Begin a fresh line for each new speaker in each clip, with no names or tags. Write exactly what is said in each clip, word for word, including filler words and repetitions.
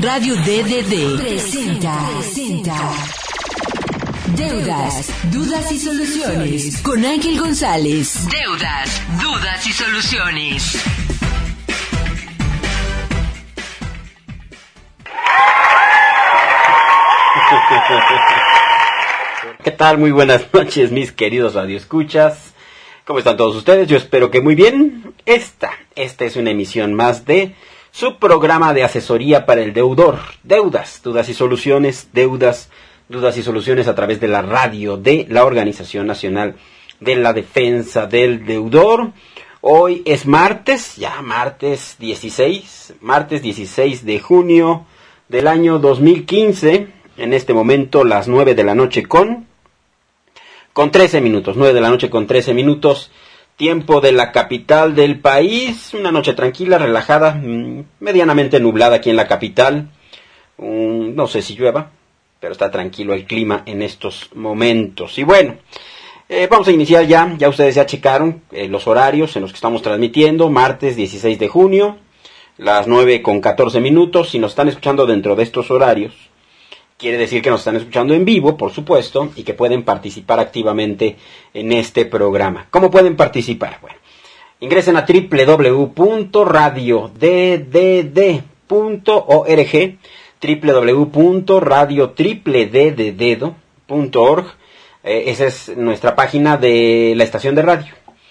Radio D D D presenta, presenta Deudas, Dudas y Soluciones con Ángel González. Deudas, Dudas y Soluciones.
¿Qué tal? Muy buenas noches, mis queridos radioescuchas. ¿Cómo están todos ustedes? Yo espero que muy bien. Esta, esta es una emisión más de su programa de asesoría para el deudor. Deudas, dudas y soluciones, deudas, dudas y soluciones a través de la radio de la Organización Nacional de la Defensa del Deudor. Hoy es martes, ya martes dieciséis, martes dieciséis de junio del año dos mil quince. En este momento las nueve de la noche con... Con trece minutos, nueve de la noche con trece minutos, tiempo de la capital del país, una noche tranquila, relajada, medianamente nublada aquí en la capital, um, no sé si llueva, pero está tranquilo el clima en estos momentos. Y bueno, eh, vamos a iniciar ya, ya ustedes ya checaron eh, los horarios en los que estamos transmitiendo, martes dieciséis de junio, las nueve con catorce minutos, si nos están escuchando dentro de estos horarios, quiere decir que nos están escuchando en vivo, por supuesto, y que pueden participar activamente en este programa. ¿Cómo pueden participar? Bueno, ingresen a doble u doble u doble u punto radio d d d punto org, doble u doble u doble u punto radio d d d punto org. Eh, esa es nuestra página de la estación de radio.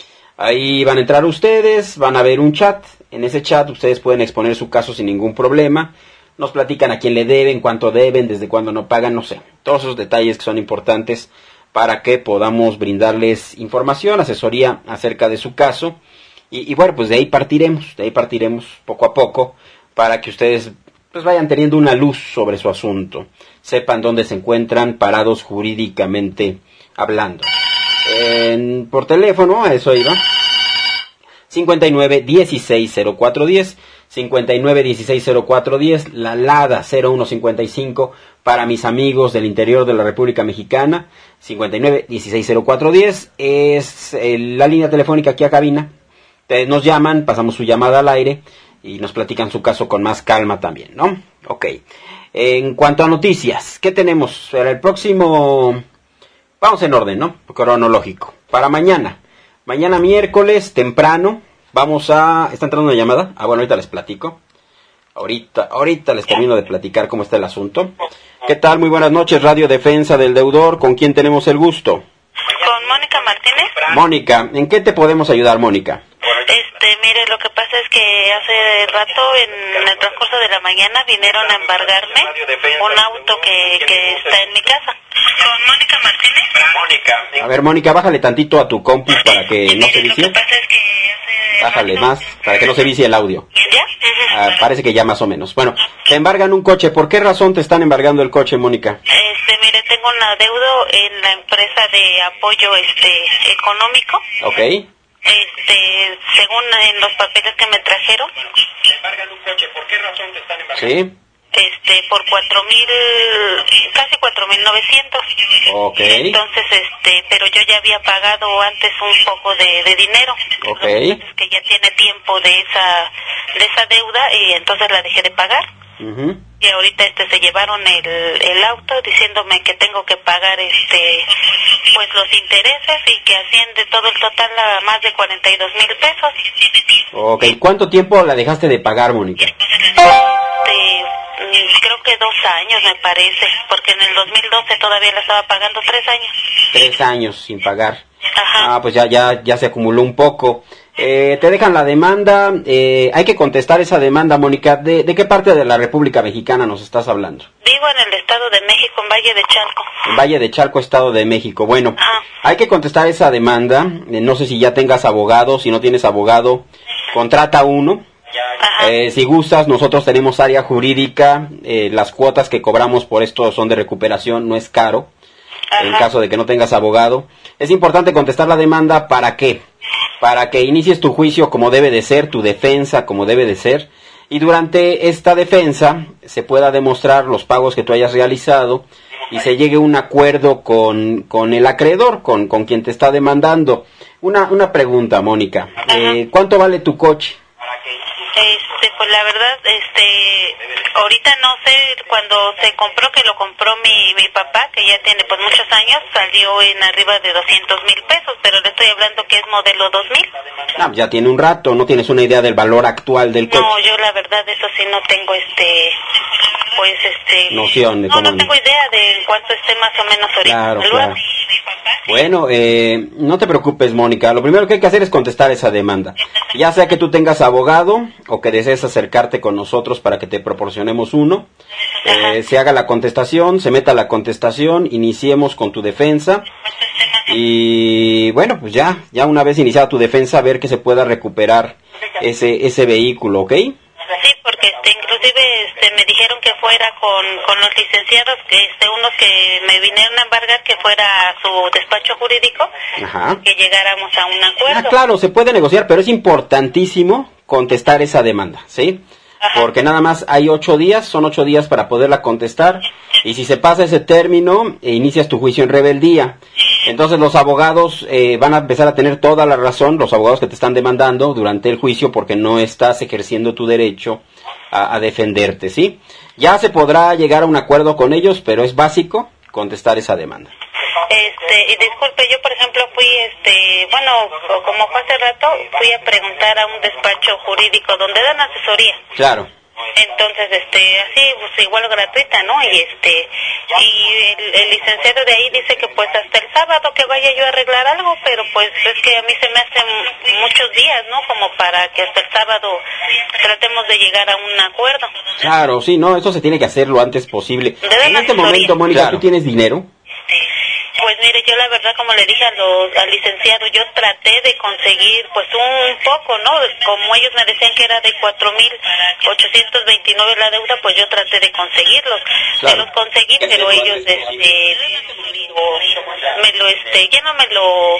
Ahí van a entrar ustedes, van a ver un chat. En ese chat ustedes pueden exponer su caso sin ningún problema. Nos platican a quién le deben, cuánto deben, desde cuándo no pagan, no sé. Todos esos detalles que son importantes para que podamos brindarles información, asesoría acerca de su caso. Y, y bueno, pues de ahí partiremos, de ahí partiremos poco a poco para que ustedes pues vayan teniendo una luz sobre su asunto. Sepan dónde se encuentran parados jurídicamente hablando. En, por teléfono, a eso iba. cincuenta y nueve dieciséis cero cuatro diez, cincuenta y nueve dieciséis cero cuatro diez, la LADA cero uno cincuenta y cinco para mis amigos del interior de la República Mexicana, cincuenta y nueve dieciséis cero cuatro diez es eh, la línea telefónica aquí a cabina. Ustedes nos llaman, pasamos su llamada al aire y nos platican su caso con más calma también, ¿no? Ok. En cuanto a noticias, ¿qué tenemos? Para el próximo, vamos en orden, ¿no? Cronológico. Para mañana. Mañana miércoles, temprano, vamos a... ¿Está entrando una llamada? Ah, bueno, ahorita les platico. Ahorita, ahorita les termino de platicar cómo está el asunto. ¿Qué tal? Muy buenas noches, Radio Defensa del Deudor. ¿Con quién tenemos el gusto?
Con Mónica Martínez.
Mónica, ¿en qué te podemos ayudar, Mónica?
Este, mire, lo que pasa es que hace rato, en el transcurso de la mañana, vinieron a embargarme un auto que, que está en mi casa. Con Mónica Martínez.
Mónica. A ver, Mónica, bájale tantito a tu compu para que no se vicie.
Lo que pasa es que hace
Bájale más, para que no se vicie el audio.
¿Ya?
Ah, parece que ya más o menos. Bueno, te embargan un coche. ¿Por qué razón te están embargando el coche, Mónica?
Este, mire, tengo un adeudo en la empresa de apoyo este económico.
Ok.
Este, según en los papeles que me trajeron.
¿Te embargan un coche? ¿Por qué razón te están embargando? Sí.
Este, por cuatro mil, casi cuatro mil novecientos.
Ok.
Entonces, este, pero yo ya había pagado antes un poco de, de dinero.
Ok.
Es que ya tiene tiempo de esa, de esa deuda y entonces la dejé de pagar.
Uh-huh.
Y ahorita, este, se llevaron el, el auto diciéndome que tengo que pagar, este, pues los intereses y que asciende todo el total a más de cuarenta y dos mil pesos.
Ok. ¿Cuánto tiempo la dejaste de pagar, Mónica?
Este, creo que dos años me parece, porque en el dos mil doce todavía la estaba pagando tres años.
Tres años sin pagar.
Ajá.
Ah, pues ya, ya, ya se acumuló un poco. Eh, te dejan la demanda, eh, hay que contestar esa demanda, Mónica. ¿De, ¿De qué parte de la República Mexicana nos estás hablando?
Vivo en el Estado de México, en Valle de Chalco.
En Valle de Chalco, Estado de México. Bueno,
Ajá.
Hay que contestar esa demanda. Eh, no sé si ya tengas abogado, si no tienes abogado, contrata uno. Eh, si gustas, nosotros tenemos área jurídica, eh, las cuotas que cobramos por esto son de recuperación, no es caro. Ajá. En caso de que no tengas abogado. Es importante contestar la demanda, ¿para qué? Para que inicies tu juicio como debe de ser, tu defensa como debe de ser, y durante esta defensa se pueda demostrar los pagos que tú hayas realizado y se llegue a un acuerdo con, con el acreedor, con, con quien te está demandando. Una, una pregunta, Mónica, eh, ¿cuánto vale tu coche?
Este, pues la verdad, este, ahorita no sé, cuando se compró, que lo compró mi, mi papá, que ya tiene pues muchos años, salió en arriba de doscientos mil pesos, pero le estoy hablando que es modelo dos mil.
Ah, ya tiene un rato, ¿no tienes una idea del valor actual del coche?
No, yo la verdad, eso sí no tengo, este, pues este...
Noción de
no,
cómo...
no tengo idea de cuánto esté más o menos ahorita.
Claro, claro. Bueno, eh, no te preocupes, Mónica. Lo primero que hay que hacer es contestar esa demanda. Ya sea que tú tengas abogado o que desees acercarte con nosotros para que te proporcionemos uno. Eh, se haga la contestación, se meta la contestación, iniciemos con tu defensa. Y bueno, pues ya, ya una vez iniciada tu defensa, a ver que se pueda recuperar ese ese vehículo, ¿ok?
Sí, porque este, inclusive este, me dijeron que fuera con, con los licenciados, que este, unos que me vinieron a embargar, que fuera a su despacho jurídico,
Ajá.
que llegáramos a un acuerdo.
Ah, claro, se puede negociar, pero es importantísimo contestar esa demanda, ¿sí? Ajá. Porque nada más hay ocho días, son ocho días para poderla contestar, y si se pasa ese término, eh, inicias tu juicio en rebeldía. Entonces los abogados eh, van a empezar a tener toda la razón, los abogados que te están demandando durante el juicio, porque no estás ejerciendo tu derecho a, a defenderte, ¿sí? Ya se podrá llegar a un acuerdo con ellos, pero es básico contestar esa demanda.
Este, y disculpe, yo por ejemplo fui, este, bueno, como fue hace rato, fui a preguntar a un despacho jurídico donde dan asesoría.
Claro.
Entonces, este, así, pues igual gratuita, ¿no? Y este, y el, el licenciado de ahí dice que pues hasta el sábado que vaya yo a arreglar algo, pero pues es que a mí se me hacen muchos días, ¿no? Como para que hasta el sábado tratemos de llegar a un acuerdo.
Claro, sí, no, eso se tiene que hacer lo antes posible. En este
asesoría.
momento, Mónica, claro. ¿Tú tienes dinero?
Pues mire, yo la verdad, como le dije a los, al licenciado, yo traté de conseguir pues un poco, ¿no? Como ellos me decían que era de cuatro mil ochocientos veintinueve la deuda, pues yo traté de conseguirlos. Claro. Se los conseguí, pero ellos este me lo este ya no me lo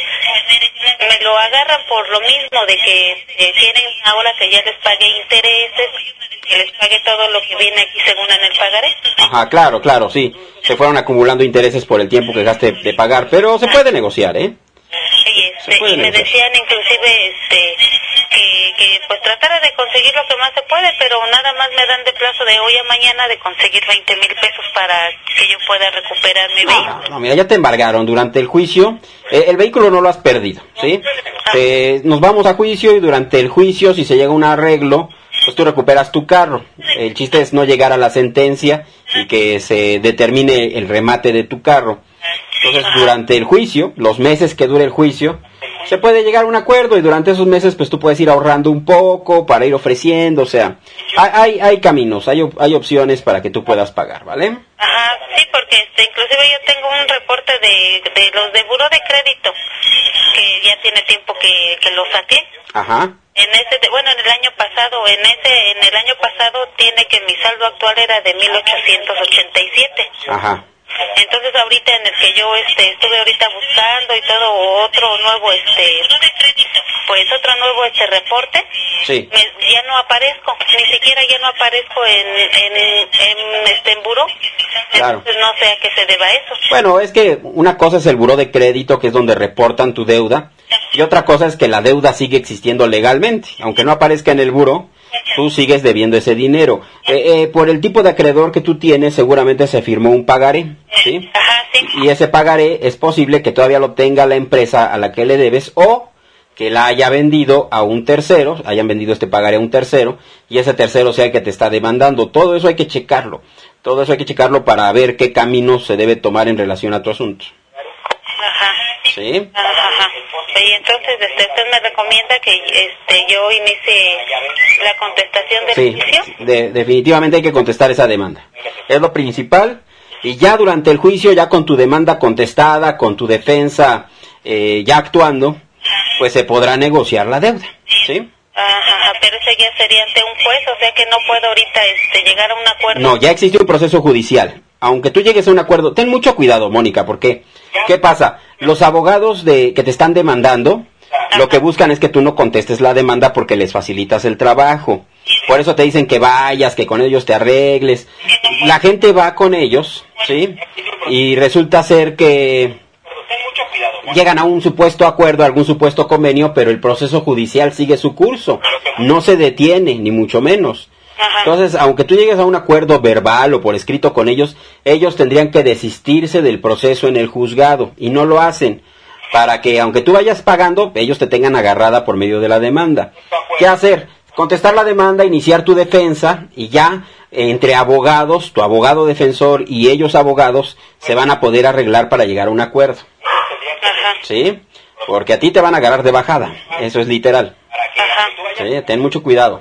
me lo agarran por lo mismo de que eh, quieren ahora que ya les pague intereses, que les pague todo lo que viene aquí según en el pagaré.
Ajá, claro, claro, sí. Se fueron acumulando intereses por el tiempo que dejaste de pagar, pero se puede negociar, ¿eh?
Y, este, y me decían inclusive este que, que pues tratara de conseguir lo que más se puede, pero nada más me dan de plazo de hoy a mañana de conseguir veinte mil pesos para que yo pueda recuperar mi vehículo.
No, no, mira, ya te embargaron durante el juicio, eh, el vehículo no lo has perdido, ¿sí? Eh, nos vamos a juicio y durante el juicio, si se llega a un arreglo, pues tú recuperas tu carro. El chiste es no llegar a la sentencia y que se determine el remate de tu carro. Entonces, durante el juicio, los meses que dure el juicio, se puede llegar a un acuerdo y durante esos meses pues tú puedes ir ahorrando un poco para ir ofreciendo, o sea, hay hay, hay caminos, hay, hay opciones para que tú puedas pagar, ¿vale?
Ajá, sí, porque este, inclusive yo tengo un reporte de, de los de buró de crédito, que ya tiene tiempo que, que lo saqué.
Ajá.
En ese, bueno, en el año pasado, en ese, en el año pasado tiene que mi saldo actual era de mil ochocientos ochenta y siete.
Ajá.
Entonces ahorita en el que yo este estuve ahorita buscando y todo otro nuevo este pues otro nuevo este reporte,
sí.
me, ya no aparezco, ni siquiera ya no aparezco en en, en este en buró.
Claro.
Entonces no sé a qué se deba eso.
Bueno, es que una cosa es el buró de crédito, que es donde reportan tu deuda, y otra cosa es que la deuda sigue existiendo legalmente, aunque no aparezca en el buró. Tú sigues debiendo ese dinero. Eh, eh, por el tipo de acreedor que tú tienes, seguramente se firmó un pagaré, ¿sí?
Ajá, sí.
Y ese pagaré es posible que todavía lo tenga la empresa a la que le debes o que la haya vendido a un tercero, hayan vendido este pagaré a un tercero, y ese tercero sea el que te está demandando. Todo eso hay que checarlo. Todo eso hay que checarlo para ver qué camino se debe tomar en relación a tu asunto.
Ajá.
¿Sí?
Ajá, ajá. Y entonces este, usted me recomienda que este yo inicie la contestación del
sí,
juicio.
De, definitivamente hay que contestar esa demanda. Es lo principal. Y ya durante el juicio, ya con tu demanda contestada, con tu defensa eh, ya actuando, pues se podrá negociar la deuda. ¿Sí?
Ajá, pero ese ya sería ante un juez, o sea que no puedo ahorita este, llegar a un acuerdo.
No, ya existe un proceso judicial. Aunque tú llegues a un acuerdo, ten mucho cuidado, Mónica, porque ¿qué pasa? Los abogados de que te están demandando, ajá, lo que buscan es que tú no contestes la demanda porque les facilitas el trabajo. Por eso te dicen que vayas, que con ellos te arregles. La gente va con ellos, ¿sí? Y resulta ser que llegan a un supuesto acuerdo, algún supuesto convenio, pero el proceso judicial sigue su curso, no se detiene, ni mucho menos.
Ajá.
Entonces, aunque tú llegues a un acuerdo verbal o por escrito con ellos, ellos tendrían que desistirse del proceso en el juzgado, y no lo hacen, para que, aunque tú vayas pagando, ellos te tengan agarrada por medio de la demanda. ¿Qué hacer? Contestar la demanda, iniciar tu defensa, y ya, entre abogados, tu abogado defensor y ellos abogados, se van a poder arreglar para llegar a un acuerdo.
Ajá.
¿Sí? Porque a ti te van a agarrar de bajada, eso es literal.
Ajá.
¿Sí? Ten mucho cuidado.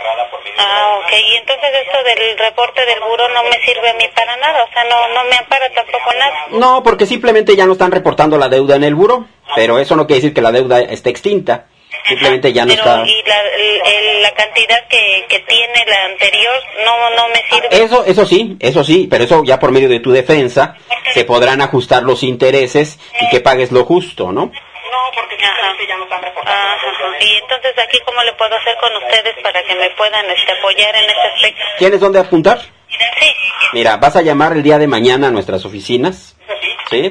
Ah, ok. Y entonces esto del reporte del buró no me sirve a mí para nada, o sea, no no me ampara tampoco nada.
No, porque simplemente ya no están reportando la deuda en el buró, pero eso no quiere decir que la deuda esté extinta, simplemente ya no
Pero,
está...
y la, el- el- la cantidad que, que tiene la anterior no no me sirve.
Eso, eso sí, eso sí, pero eso ya por medio de tu defensa se podrán ajustar los intereses y que pagues lo justo, ¿no?
No, porque simplemente ya no están reportando. Y entonces aquí, ¿cómo le puedo hacer con ustedes para que me puedan este, apoyar en este aspecto?
¿Tienes dónde apuntar?
Sí.
Mira, vas a llamar el día de mañana a nuestras oficinas, ¿sí?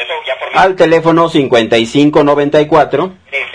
Al teléfono cincuenta y cinco noventa y cuatro,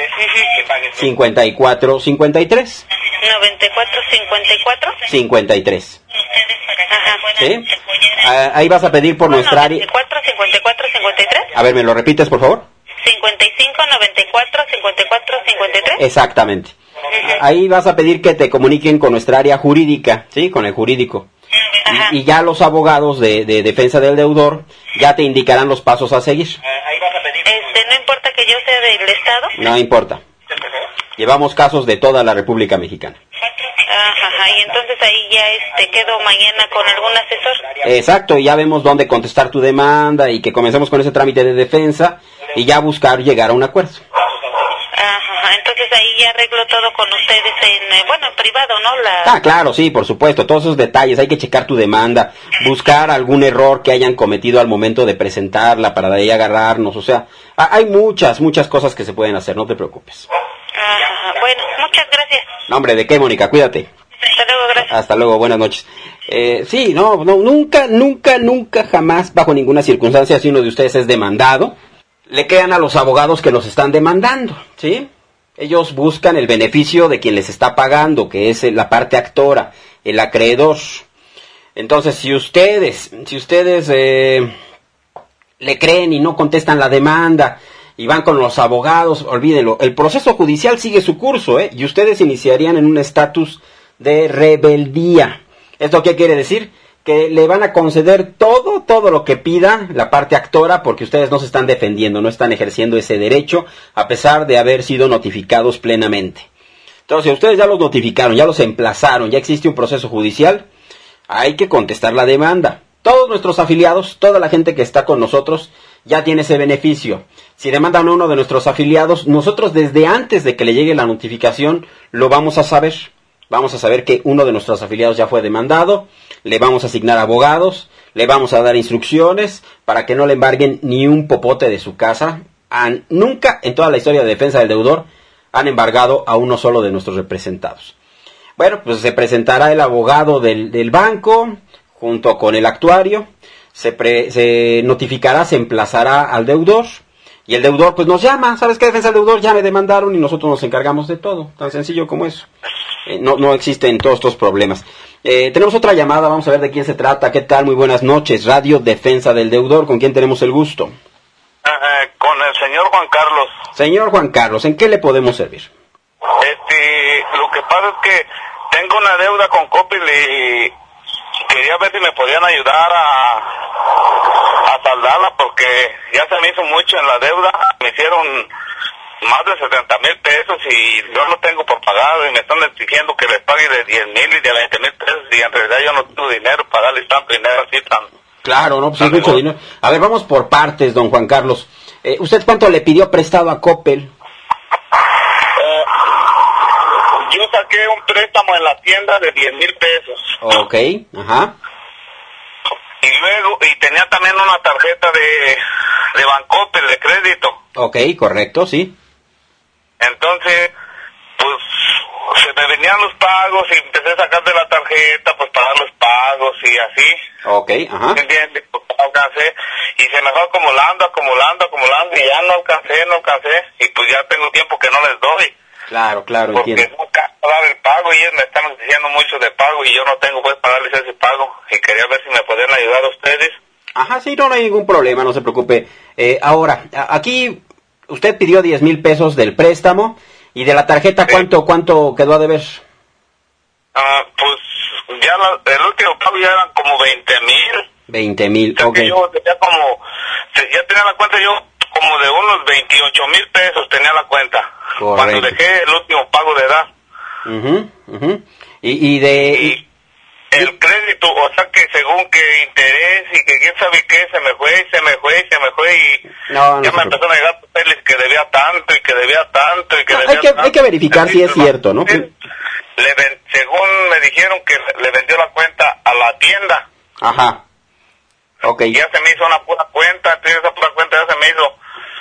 cincuenta y cuatro cincuenta y tres,
noventa y cuatro cincuenta y cuatro.
cincuenta y tres,
Ajá.
¿sí? Ah, ahí vas a pedir por nuestra área...
noventa y cuatro cincuenta y cuatro cincuenta y tres.
A ver, ¿me lo repites, por favor?
cincuenta y cinco noventa y cuatro cincuenta y cuatro cincuenta y tres.
Exactamente.
Ujú.
Ahí vas a pedir que te comuniquen con nuestra área jurídica, ¿sí? Con el jurídico.
Ajá.
Y, y ya los abogados de, de defensa del deudor ya te indicarán los pasos a seguir.
Este, no importa que yo sea del Estado.
No importa. Llevamos casos de toda la República Mexicana.
Ajá, ajá. Y entonces ahí ya este quedo mañana con algún asesor.
Exacto, y ya vemos dónde contestar tu demanda y que comencemos con ese trámite de defensa y ya buscar llegar a un acuerdo.
Ajá, ajá. Entonces ahí ya arreglo todo con ustedes en, eh, bueno, en privado, ¿no? La...
Ah, claro, sí, por supuesto, todos esos detalles, hay que checar tu demanda, buscar algún error que hayan cometido al momento de presentarla para de ahí agarrarnos, o sea, ha- hay muchas, muchas cosas que se pueden hacer, no te preocupes.
Ajá, ajá. Bueno, muchas gracias.
No, hombre, ¿de qué, Mónica? Cuídate.
Hasta luego, gracias.
Hasta luego, buenas noches. Eh, sí, no, no, nunca, nunca, nunca, jamás, bajo ninguna circunstancia, si uno de ustedes es demandado, le crean a los abogados que los están demandando, ¿sí? Ellos buscan el beneficio de quien les está pagando, que es la parte actora, el acreedor. Entonces, si ustedes, si ustedes eh, le creen y no contestan la demanda y van con los abogados, olvídenlo, el proceso judicial sigue su curso, ¿eh? Y ustedes iniciarían en un estatus de rebeldía. ¿Esto qué quiere decir? Que le van a conceder todo, todo lo que pida la parte actora porque ustedes no se están defendiendo, no están ejerciendo ese derecho a pesar de haber sido notificados plenamente. Entonces, si ustedes ya los notificaron, ya los emplazaron, ya existe un proceso judicial, hay que contestar la demanda. Todos nuestros afiliados, toda la gente que está con nosotros, ya tiene ese beneficio. Si demandan a uno de nuestros afiliados, nosotros desde antes de que le llegue la notificación, lo vamos a saber. Vamos a saber que uno de nuestros afiliados ya fue demandado, le vamos a asignar abogados, le vamos a dar instrucciones para que no le embarguen ni un popote de su casa. Han, nunca en toda la historia de defensa del deudor han embargado a uno solo de nuestros representados. Bueno, pues se presentará el abogado del, del banco junto con el actuario, se, pre, se notificará, se emplazará al deudor y el deudor pues nos llama. ¿Sabes qué, defensa del deudor? Ya me demandaron y nosotros nos encargamos de todo. Tan sencillo como eso. Eh, no, no existen todos estos problemas. Eh, tenemos otra llamada, vamos a ver de quién se trata. ¿Qué tal? Muy buenas noches. Radio Defensa del Deudor, ¿con quién tenemos el gusto?
Uh, con el señor Juan Carlos.
Señor Juan Carlos, ¿en qué le podemos servir?
Este, lo que pasa es que tengo una deuda con Coppel y quería ver si me podían ayudar a, a saldarla porque ya se me hizo mucho en la deuda. Me hicieron más de setenta mil pesos y yo no tengo por pagar y me están exigiendo que les pague de diez mil y de veinte mil pesos y en realidad yo no tengo dinero para darles tanto dinero así tan...
Claro, no, pues es mucho dinero. A ver, vamos por partes, don Juan Carlos. Eh, ¿Usted cuánto le pidió prestado a Coppel?
Eh, yo saqué un préstamo en la tienda de diez mil pesos.
Ok, ajá.
Y luego, y tenía también una tarjeta de, de Bancoppel de crédito.
Ok, correcto, sí.
Entonces, pues, se me venían los pagos y empecé a sacar de la tarjeta, pues, pagar los pagos y así.
Ok, ajá.
¿Me entiendes? Pues, para alcancé, y se me fue acumulando, acumulando, acumulando, y ya no alcancé, no alcancé, y pues ya tengo tiempo que no les doy.
Claro, claro,
porque
entiendo.
Porque nunca dar el pago, y ellos me están exigiendo mucho de pago, y yo no tengo pues para darles ese pago, y quería ver si me podían ayudar a ustedes.
Ajá, sí, no, no hay ningún problema, no se preocupe. Eh, ahora, aquí usted pidió diez mil pesos del préstamo, y de la tarjeta,
Sí.
¿cuánto cuánto quedó a deber?
Ah, pues ya la, el último pago ya eran como veinte mil.
veinte mil,
O sea,
ok.
que yo tenía como, ya tenía la cuenta yo como de unos veintiocho mil pesos tenía la cuenta.
Correcto.
Cuando dejé el último pago de edad.
Mhm, mhm. Y, y de...
Y el crédito, o sea que según que interés y que quién sabe qué, se me fue, se me fue, se me fue y
No, no
ya
se
me
preocupe.
empezaron a llegar papeles que debía tanto y que debía tanto y que
No,
debía
hay que-
tanto.
hay que verificar si es cierto, ¿no?
Él le ven- según me dijeron que le vendió la cuenta a la tienda.
Ajá. Ok.
Ya se me hizo una pura cuenta, entonces esa pura cuenta ya se me hizo,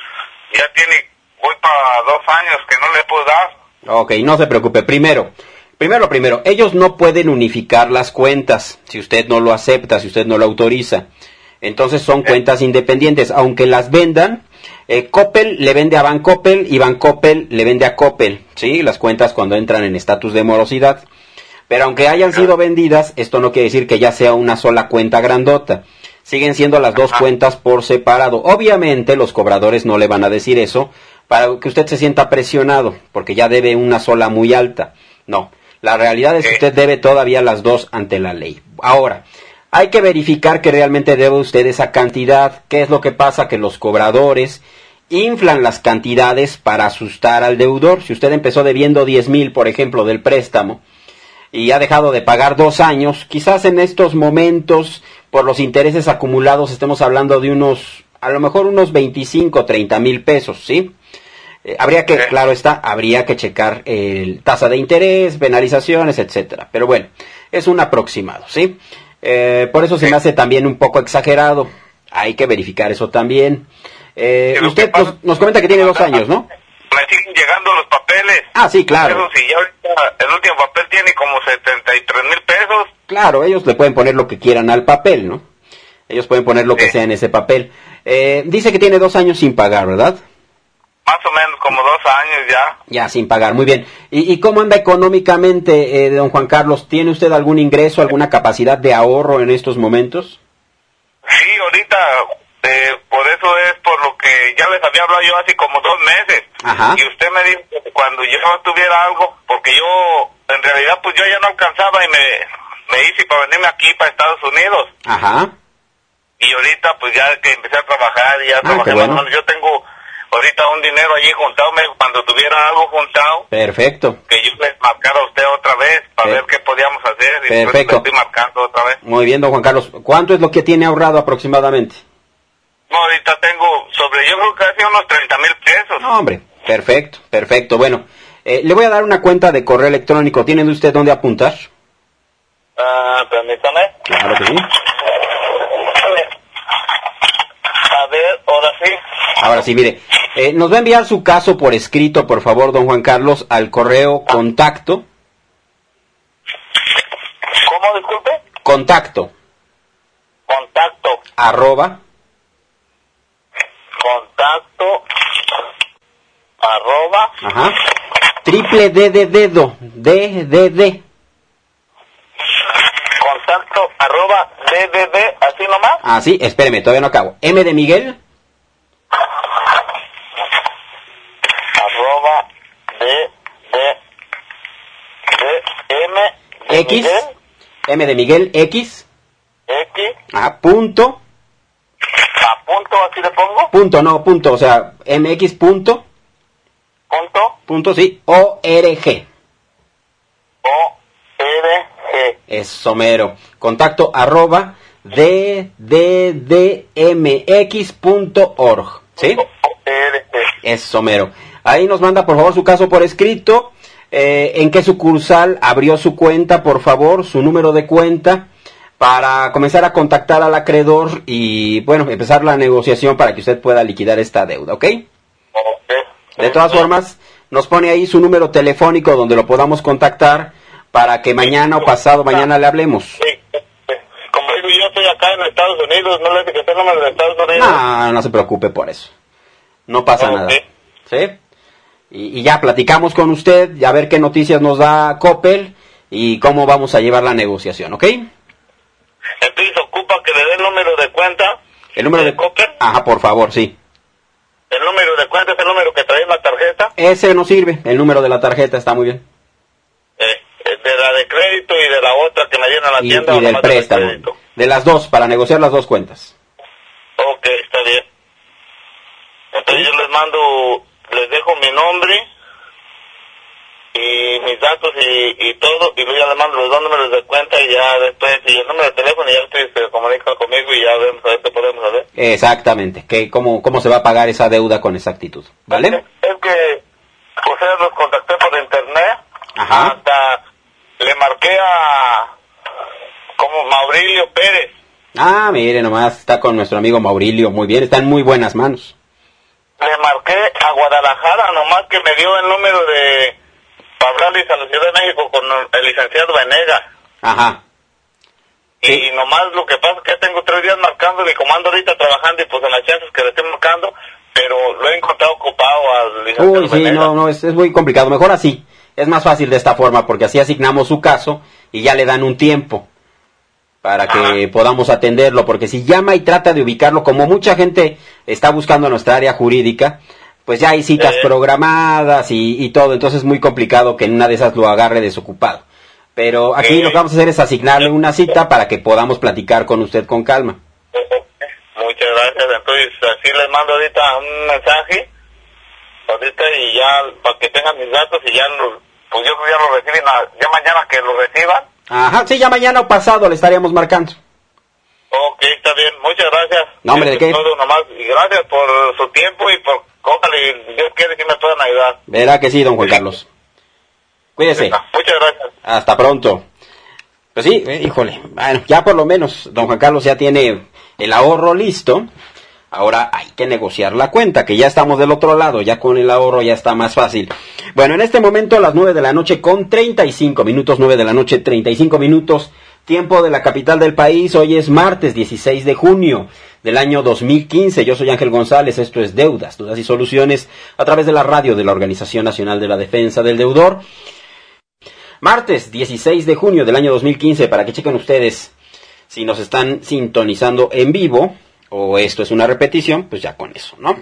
ya tiene, voy para dos años que no le puedo dar.
Ok, no se preocupe. Primero, primero, primero, ellos no pueden unificar las cuentas si usted no lo acepta, si usted no lo autoriza. Entonces son cuentas independientes, aunque las vendan. Eh, Coppel le vende a Bancoppel y Bancoppel le vende a Coppel, ¿sí? Las cuentas cuando entran en estatus de morosidad. Pero aunque hayan sido vendidas, esto no quiere decir que ya sea una sola cuenta grandota. Siguen siendo las dos cuentas por separado. Obviamente los cobradores no le van a decir eso para que usted se sienta presionado, porque ya debe una sola muy alta. No, la realidad es que usted debe todavía las dos ante la ley. Ahora, hay que verificar que realmente debe usted esa cantidad. ¿Qué es lo que pasa? Que los cobradores inflan las cantidades para asustar al deudor. Si usted empezó debiendo diez mil, por ejemplo, del préstamo, y ha dejado de pagar dos años, quizás en estos momentos, por los intereses acumulados, estemos hablando de unos, a lo mejor unos veinticinco, treinta mil pesos, ¿sí? Eh, habría que, claro está, habría que checar el tasa de interés, penalizaciones, etcétera. Pero bueno, es un aproximado, ¿sí? Eh, por eso se me hace también un poco exagerado. Hay que verificar eso también. Eh,
Sí, lo
usted
que pasa-
nos, nos comenta que tiene dos años, ¿no?
Me siguen llegando los papeles.
Ah, sí, claro.
Eso sí, ya ahorita el último papel tiene como setenta y tres mil pesos.
Claro, ellos le pueden poner lo que quieran al papel, ¿no? Ellos pueden poner lo que
Sí.
sea en ese papel. Eh, dice que tiene dos años sin pagar, ¿verdad?
Más o menos, como dos años ya.
Ya, sin pagar, muy bien. ¿Y, y cómo anda económicamente, eh, don Juan Carlos? ¿Tiene usted algún ingreso, alguna capacidad de ahorro en estos momentos?
Sí, ahorita, eh, por eso es por lo que ya les había hablado yo hace como dos meses.
Ajá.
Y usted me dijo que cuando yo tuviera algo, porque yo, en realidad, pues yo ya no alcanzaba y me, me hice para venirme aquí, para Estados Unidos.
Ajá.
Y ahorita, pues ya que empecé a trabajar y ya
Ah,
trabajé
qué
más o
bueno.
menos, yo tengo ahorita un dinero allí juntado, me dijo, cuando tuviera algo juntado,
Perfecto.
que yo les marcara a usted otra vez para
Per-
ver qué podíamos hacer. Y
Perfecto.
después le estoy marcando otra vez.
Muy bien, don Juan Carlos. ¿Cuánto es lo que tiene ahorrado aproximadamente?
No, ahorita tengo sobre, yo creo que hace unos treinta mil pesos.
No, hombre. Perfecto, perfecto. Bueno, eh, le voy a dar una cuenta de correo electrónico. ¿Tiene usted dónde apuntar?
Ah, permítame.
Claro que sí.
A ver, ahora sí.
Ahora sí, mire, eh, nos va a enviar su caso por escrito, por favor, don Juan Carlos, al correo contacto,
¿Cómo, disculpe?
contacto,
Contacto,
arroba,
contacto, arroba,
ajá, triple D de dedo, D, D, D,
contacto, arroba, D D D, así nomás.
ah, sí, espéreme, todavía no acabo, M de Miguel,
Arroba, D, D, D, M, de
X,
Miguel,
M de Miguel, X,
X,
ah, punto,
a punto, así le pongo,
punto, no, punto, o sea, M X punto,
punto,
punto, sí, O, R, G,
O, R, G.
es somero, contacto, arroba, D, D, D, M, X punto org, ¿sí?
O, R, G.
Es somero. Ahí nos manda por favor su caso por escrito, eh, en qué sucursal abrió su cuenta, por favor, su número de cuenta, para comenzar a contactar al acreedor y, bueno, empezar la negociación para que usted pueda liquidar esta deuda, ¿ok?
Ok.
De todas formas, nos pone ahí su número telefónico donde lo podamos contactar para que mañana o pasado mañana le hablemos.
Sí, sí. Como digo, yo estoy acá en Estados Unidos, no le hace que sea el número de Estados Unidos.
No, no se preocupe por eso. No pasa
Oh,
nada.
okay.
¿Sí? Y, y ya platicamos con usted, y a ver qué noticias nos da Coppel y cómo vamos a llevar la negociación, ¿ok?
Entonces ocupa que le dé el número de cuenta.
El número de
Coppel.
Ajá, por favor, sí.
El número de cuenta es el número que trae en la tarjeta.
Ese no sirve, el número de la tarjeta está muy bien.
Eh, de la de crédito y de la otra que me dieron a la
Y,
tienda.
y
o
del
nomás de la
préstamo.
crédito.
De las dos, para negociar las dos cuentas.
Ok, está bien. Entonces yo les mando, les dejo mi nombre y mis datos y, y todo, y luego ya les mando los dos números de cuenta y ya después, y el número de teléfono, y ya ustedes se comunican conmigo y ya vemos a ver qué podemos hacer.
Exactamente, que cómo, cómo se va a pagar esa deuda con exactitud, ¿vale?
Es que ustedes los contacté por internet.
Ajá.
Hasta le marqué a como Maurilio Pérez.
Ah, mire nomás, está con nuestro amigo Maurilio, muy bien, está en muy buenas manos.
Le marqué a Guadalajara, nomás que me dio el número de para hablarles a la Ciudad de México con el licenciado Venegas.
Ajá. Sí.
Y nomás lo que pasa es que ya tengo tres días marcándole, como ando ahorita trabajando y pues en las chances que le estoy marcando, pero lo he encontrado ocupado al licenciado
Uy, sí,
Venegas.
no, no, es, es muy complicado, mejor así, es más fácil de esta forma, porque así asignamos su caso y ya le dan un tiempo para que
Ajá.
podamos atenderlo, porque si llama y trata de ubicarlo, como mucha gente está buscando nuestra área jurídica, pues ya hay citas
Eh.
programadas y, y todo, entonces es muy complicado que en una de esas lo agarre desocupado. Pero aquí
Eh.
lo que vamos a hacer es asignarle una cita para que podamos platicar con usted con calma.
Muchas gracias, entonces así les mando ahorita un mensaje, ahorita y ya para que tengan mis datos y ya lo, pues yo ya lo reciben, a- ya mañana que lo reciban.
Ajá, sí, ya mañana o pasado le estaríamos marcando.
Ok, está bien, muchas gracias.
No, hombre, ¿de
Eso es
qué?
todo nomás. Y gracias por su tiempo y por, ojalá y Dios quiere que me puedan ayudar.
Verá que sí, don Juan Carlos. Cuídese.
Muchas gracias.
Hasta pronto. Pues sí, eh, híjole, bueno, ya por lo menos don Juan Carlos ya tiene el ahorro listo. Ahora hay que negociar la cuenta, que ya estamos del otro lado, ya con el ahorro ya está más fácil. Bueno, en este momento a las nueve de la noche con treinta y cinco minutos, nueve de la noche, treinta y cinco minutos, tiempo de la capital del país. Hoy es martes dieciséis de junio del año dos mil quince. Yo soy Ángel González, esto es Deudas, Dudas y Soluciones a través de la radio de la Organización Nacional de la Defensa del Deudor. Martes dieciséis de junio del año dos mil quince, para que chequen ustedes si nos están sintonizando en vivo o esto es una repetición, pues ya con eso, ¿no?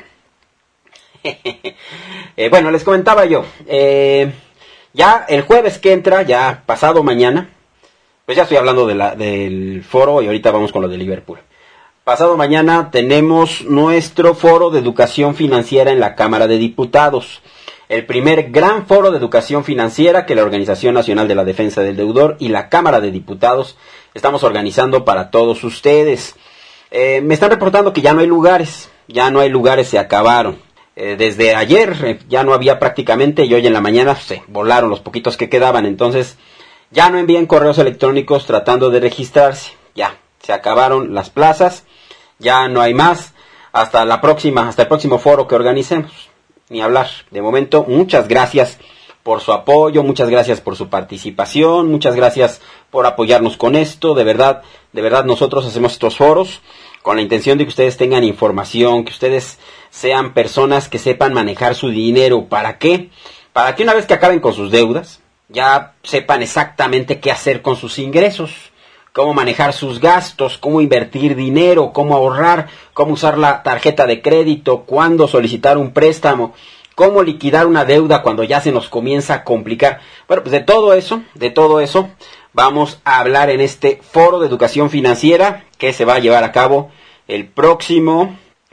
eh, bueno, les comentaba yo, eh, ya el jueves que entra, ya pasado mañana, pues ya estoy hablando de la, del foro y ahorita vamos con lo de Liverpool. Pasado mañana tenemos nuestro foro de educación financiera en la Cámara de Diputados. El primer gran foro de educación financiera que la Organización Nacional de la Defensa del Deudor y la Cámara de Diputados estamos organizando para todos ustedes. Eh, me están reportando que ya no hay lugares, ya no hay lugares, se acabaron. Eh, desde ayer eh, ya no había prácticamente y hoy en la mañana se volaron los poquitos que quedaban. Entonces ya no envíen correos electrónicos tratando de registrarse. Ya, se acabaron las plazas, ya no hay más. Hasta la próxima, hasta el próximo foro que organicemos. Ni hablar. De momento, muchas gracias por su apoyo, muchas gracias por su participación, muchas gracias por apoyarnos con esto. De verdad, de verdad nosotros hacemos estos foros con la intención de que ustedes tengan información, que ustedes sean personas que sepan manejar su dinero. ¿Para qué? Para que una vez que acaben con sus deudas, ya sepan exactamente qué hacer con sus ingresos, cómo manejar sus gastos, cómo invertir dinero, cómo ahorrar, cómo usar la tarjeta de crédito, cuándo solicitar un préstamo, cómo liquidar una deuda cuando ya se nos comienza a complicar. Bueno, pues de todo eso, de todo eso, vamos a hablar en este foro de educación financiera que se va a llevar a cabo el próximo,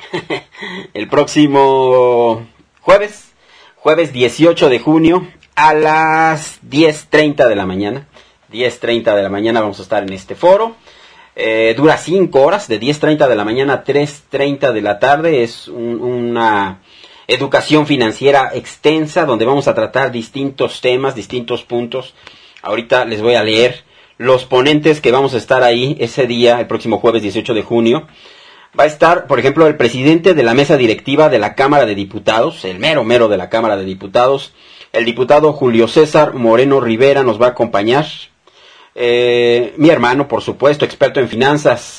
el próximo jueves, jueves dieciocho de junio a las diez treinta de la mañana. diez treinta de la mañana vamos a estar en este foro. Eh, dura cinco horas, de diez treinta de la mañana a tres treinta de la tarde. Es un, una educación financiera extensa donde vamos a tratar distintos temas, distintos puntos. Ahorita les voy a leer los ponentes que vamos a estar ahí ese día, el próximo jueves dieciocho de junio. Va a estar, por ejemplo, el presidente de la mesa directiva de la Cámara de Diputados, el mero mero de la Cámara de Diputados. El diputado Julio César Moreno Rivera nos va a acompañar. Eh, mi hermano, por supuesto, experto en finanzas,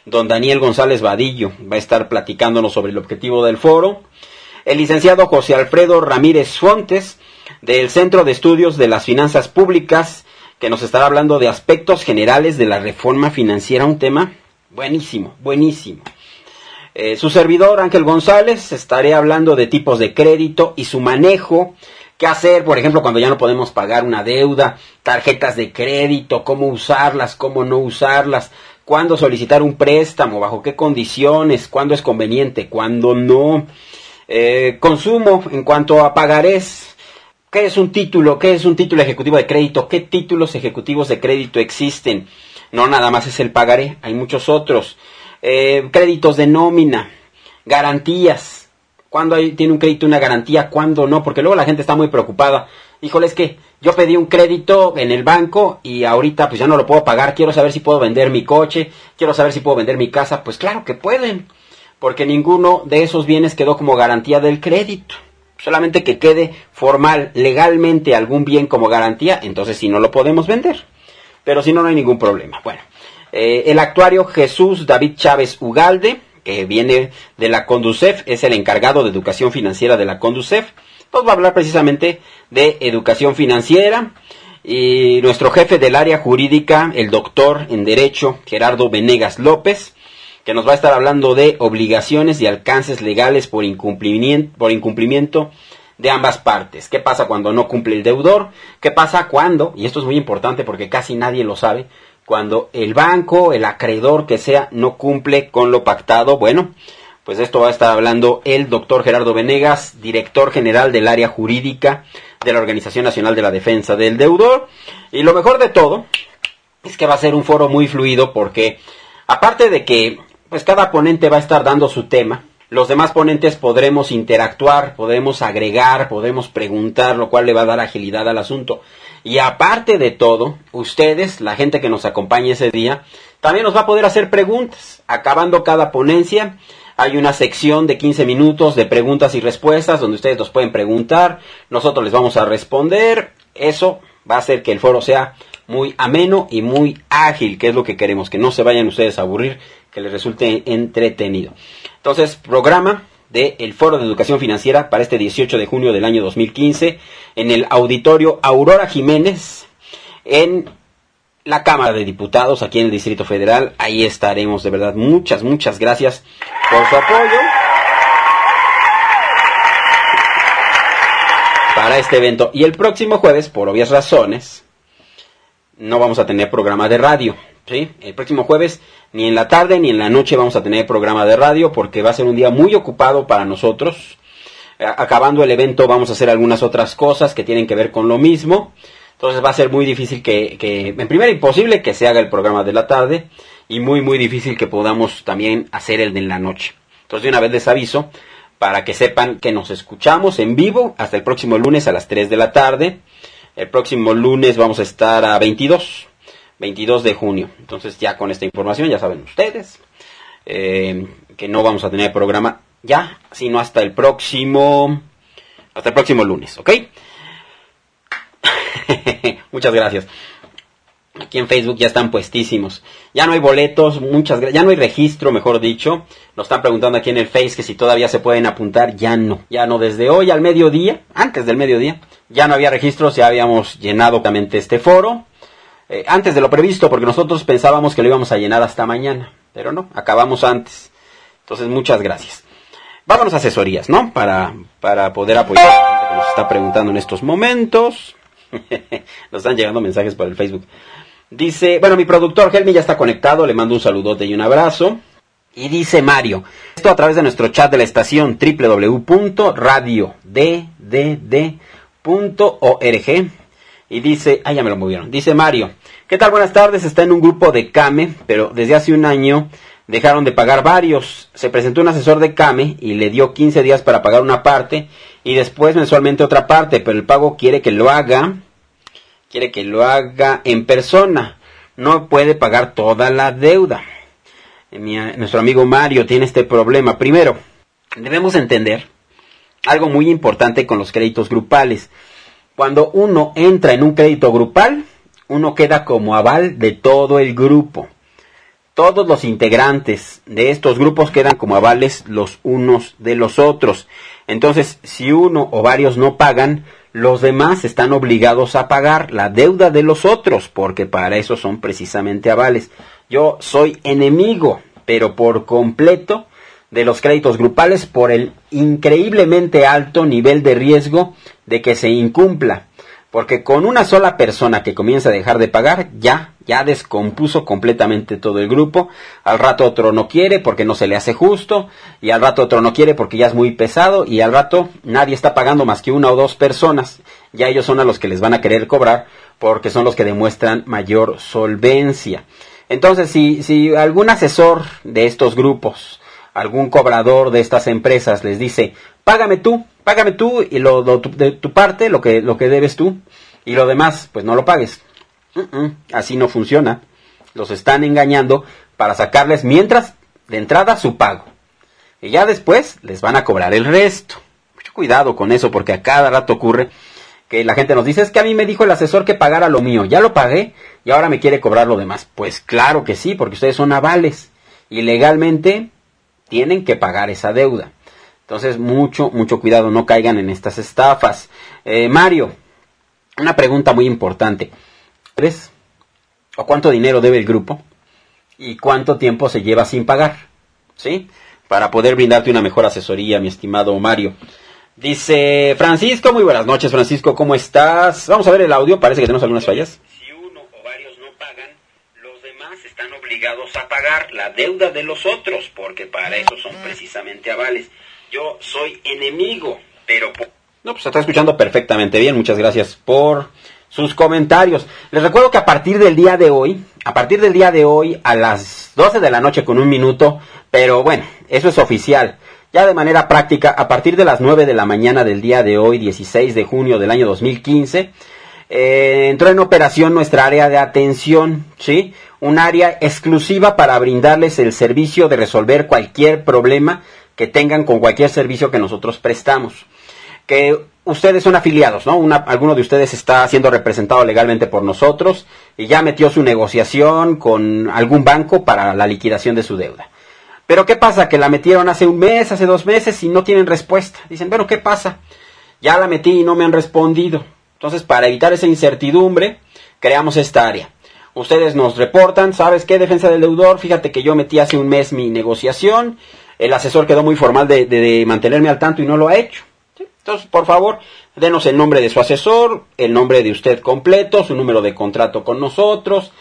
don Daniel González Vadillo, va a estar platicándonos sobre el objetivo del foro. El licenciado José Alfredo Ramírez Fuentes, del Centro de Estudios de las Finanzas Públicas, que nos estará hablando de aspectos generales de la reforma financiera, un tema buenísimo, buenísimo. Eh, su servidor Ángel González, estaré hablando de tipos de crédito y su manejo, qué hacer, por ejemplo, cuando ya no podemos pagar una deuda, tarjetas de crédito, cómo usarlas, cómo no usarlas, cuándo solicitar un préstamo, bajo qué condiciones, cuándo es conveniente, cuándo no. Eh, consumo en cuanto a pagarés. ¿Qué es un título? ¿Qué es un título ejecutivo de crédito? ¿Qué títulos ejecutivos de crédito existen? No nada más es el pagaré, hay muchos otros. Eh, créditos de nómina, garantías. ¿Cuándo hay, tiene un crédito una garantía? ¿Cuándo no? Porque luego la gente está muy preocupada. Híjole, es que yo pedí un crédito en el banco y ahorita pues ya no lo puedo pagar. Quiero saber si puedo vender mi coche, quiero saber si puedo vender mi casa. Pues claro que pueden, porque ninguno de esos bienes quedó como garantía del crédito. Solamente que quede formal, legalmente algún bien como garantía, entonces sí no lo podemos vender. Pero si no, no hay ningún problema. Bueno, eh, el actuario Jesús David Chávez Ugalde, que viene de la Conducef, es el encargado de educación financiera de la Conducef, pues va a hablar precisamente de educación financiera. Y nuestro jefe del área jurídica, el doctor en Derecho, Gerardo Venegas López, que nos va a estar hablando de obligaciones y alcances legales por incumplimiento, por incumplimiento de ambas partes. ¿Qué pasa cuando no cumple el deudor? ¿Qué pasa cuando, y esto es muy importante porque casi nadie lo sabe, cuando el banco, el acreedor que sea, no cumple con lo pactado? Bueno, pues de esto va a estar hablando el doctor Gerardo Venegas, director general del área jurídica de la Organización Nacional de la Defensa del Deudor. Y lo mejor de todo es que va a ser un foro muy fluido porque, aparte de que pues cada ponente va a estar dando su tema, los demás ponentes podremos interactuar, podremos agregar, podremos preguntar, lo cual le va a dar agilidad al asunto. Y aparte de todo, ustedes, la gente que nos acompañe ese día, también nos va a poder hacer preguntas. Acabando cada ponencia, hay una sección de quince minutos de preguntas y respuestas, donde ustedes nos pueden preguntar, nosotros les vamos a responder. Eso va a hacer que el foro sea muy ameno y muy ágil, que es lo que queremos, que no se vayan ustedes a aburrir, que les resulte entretenido. Entonces, programa del Foro de Educación Financiera para este dieciocho de junio del año dos mil quince en el Auditorio Aurora Jiménez, en la Cámara de Diputados, aquí en el Distrito Federal. Ahí estaremos, de verdad, muchas, muchas gracias por su apoyo para este evento. Y el próximo jueves, por obvias razones, no vamos a tener programa de radio, ¿sí? El próximo jueves, ni en la tarde ni en la noche vamos a tener programa de radio, porque va a ser un día muy ocupado para nosotros. Acabando el evento vamos a hacer algunas otras cosas que tienen que ver con lo mismo. Entonces va a ser muy difícil que, que en primera imposible que se haga el programa de la tarde, y muy muy difícil que podamos también hacer el de la noche. Entonces de una vez les aviso, para que sepan que nos escuchamos en vivo hasta el próximo lunes a las tres de la tarde. El próximo lunes vamos a estar a veintidós de junio. Entonces ya con esta información ya saben ustedes eh, que no vamos a tener programa ya, sino hasta el próximo hasta el próximo lunes, ¿ok? Muchas gracias. Aquí en Facebook ya están puestísimos. Ya no hay boletos, muchas gra- ya no hay registro, mejor dicho. Nos están preguntando aquí en el Face que si todavía se pueden apuntar. Ya no, ya no. Desde hoy al mediodía, antes del mediodía, ya no había registros, ya habíamos llenado obviamente este foro. Eh, antes de lo previsto, porque nosotros pensábamos que lo íbamos a llenar hasta mañana. Pero no, acabamos antes. Entonces, muchas gracias. Vámonos a asesorías, ¿no? Para, para poder apoyar a la gente que nos está preguntando en estos momentos. Nos están llegando mensajes por el Facebook. Dice, bueno, mi productor Helmi ya está conectado, le mando un saludote y un abrazo. Y dice Mario, esto a través de nuestro chat de la estación doble u doble u doble u punto radio d d d punto org. Y dice, ah, ya me lo movieron. Dice Mario, ¿qué tal? Buenas tardes, está en un grupo de CAME, pero desde hace un año dejaron de pagar varios. Se presentó un asesor de CAME y le dio quince días para pagar una parte y después mensualmente otra parte, pero el pago quiere que lo haga... Quiere que lo haga en persona. No puede pagar toda la deuda. Mi, nuestro amigo Mario tiene este problema. Primero, debemos entender algo muy importante con los créditos grupales. Cuando uno entra en un crédito grupal, uno queda como aval de todo el grupo. Todos los integrantes de estos grupos quedan como avales los unos de los otros. Entonces, si uno o varios no pagan, los demás están obligados a pagar la deuda de los otros, porque para eso son precisamente avales. Yo soy enemigo, pero por completo, de los créditos grupales por el increíblemente alto nivel de riesgo de que se incumpla. Porque con una sola persona que comienza a dejar de pagar, ya, ya descompuso completamente todo el grupo. Al rato otro no quiere porque no se le hace justo, y al rato otro no quiere porque ya es muy pesado, y al rato nadie está pagando más que una o dos personas. Ya ellos son a los que les van a querer cobrar porque son los que demuestran mayor solvencia. Entonces, si, si algún asesor de estos grupos, algún cobrador de estas empresas les dice, págame tú, págame tú y lo, lo de tu parte, lo que, lo que debes tú, y lo demás, pues no lo pagues. Uh-uh, así no funciona. Los están engañando para sacarles mientras de entrada su pago. Y ya después les van a cobrar el resto. Mucho cuidado con eso, porque a cada rato ocurre que la gente nos dice, es que a mí me dijo el asesor que pagara lo mío, ya lo pagué y ahora me quiere cobrar lo demás. Pues claro que sí, porque ustedes son avales y legalmente tienen que pagar esa deuda. Entonces, mucho, mucho cuidado, no caigan en estas estafas. Eh, Mario, una pregunta muy importante. ¿Tres? ¿O cuánto dinero debe el grupo? ¿Y cuánto tiempo se lleva sin pagar? ¿Sí? Para poder brindarte una mejor asesoría, mi estimado Mario. Dice Francisco, muy buenas noches, Francisco, ¿cómo estás? Vamos a ver el audio, parece que tenemos algunas fallas. Si uno o varios no pagan, los demás están obligados a pagar la deuda de los otros, porque para eso son precisamente avales. Yo soy enemigo, pero... No, pues se está escuchando perfectamente bien, muchas gracias por sus comentarios. Les recuerdo que a partir del día de hoy, a partir del día de hoy a las doce de la noche con un minuto, pero bueno, eso es oficial. Ya de manera práctica, a partir de las nueve de la mañana del día de hoy, dieciséis de junio del año dos mil quince, eh, entró en operación nuestra área de atención, ¿sí? Un área exclusiva para brindarles el servicio de resolver cualquier problema que tengan con cualquier servicio que nosotros prestamos. Que ustedes son afiliados, ¿no? Una, alguno de ustedes está siendo representado legalmente por nosotros y ya metió su negociación con algún banco para la liquidación de su deuda. Pero ¿qué pasa? Que la metieron hace un mes, hace dos meses y no tienen respuesta. Dicen, bueno, ¿qué pasa? Ya la metí y no me han respondido. Entonces, para evitar esa incertidumbre, creamos esta área. Ustedes nos reportan, ¿sabes qué? Defensa del deudor, fíjate que yo metí hace un mes mi negociación, el asesor quedó muy formal de, de, de mantenerme al tanto y no lo ha hecho. ¿Sí? Entonces, por favor, denos el nombre de su asesor, el nombre de usted completo, su número de contrato con nosotros,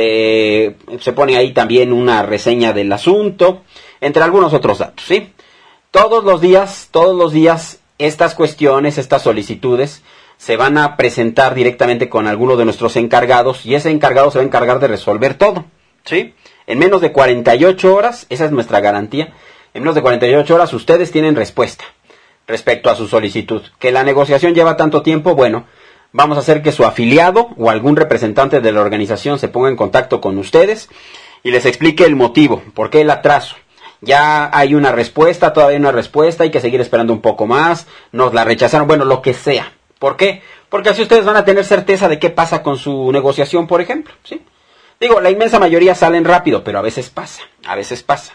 se, se pone ahí también una reseña del asunto, entre algunos otros datos, ¿sí? Todos los días, todos los días, estas cuestiones, estas solicitudes, se van a presentar directamente con alguno de nuestros encargados, y ese encargado se va a encargar de resolver todo, ¿sí? En menos de cuarenta y ocho horas, esa es nuestra garantía, en menos de cuarenta y ocho horas ustedes tienen respuesta respecto a su solicitud. ¿Que la negociación lleva tanto tiempo? Bueno, vamos a hacer que su afiliado o algún representante de la organización se ponga en contacto con ustedes y les explique el motivo, por qué el atraso. Ya hay una respuesta, todavía hay una respuesta, hay que seguir esperando un poco más, nos la rechazaron, bueno, lo que sea. ¿Por qué? Porque así ustedes van a tener certeza de qué pasa con su negociación, por ejemplo, ¿sí? Digo, la inmensa mayoría salen rápido, pero a veces pasa, a veces pasa.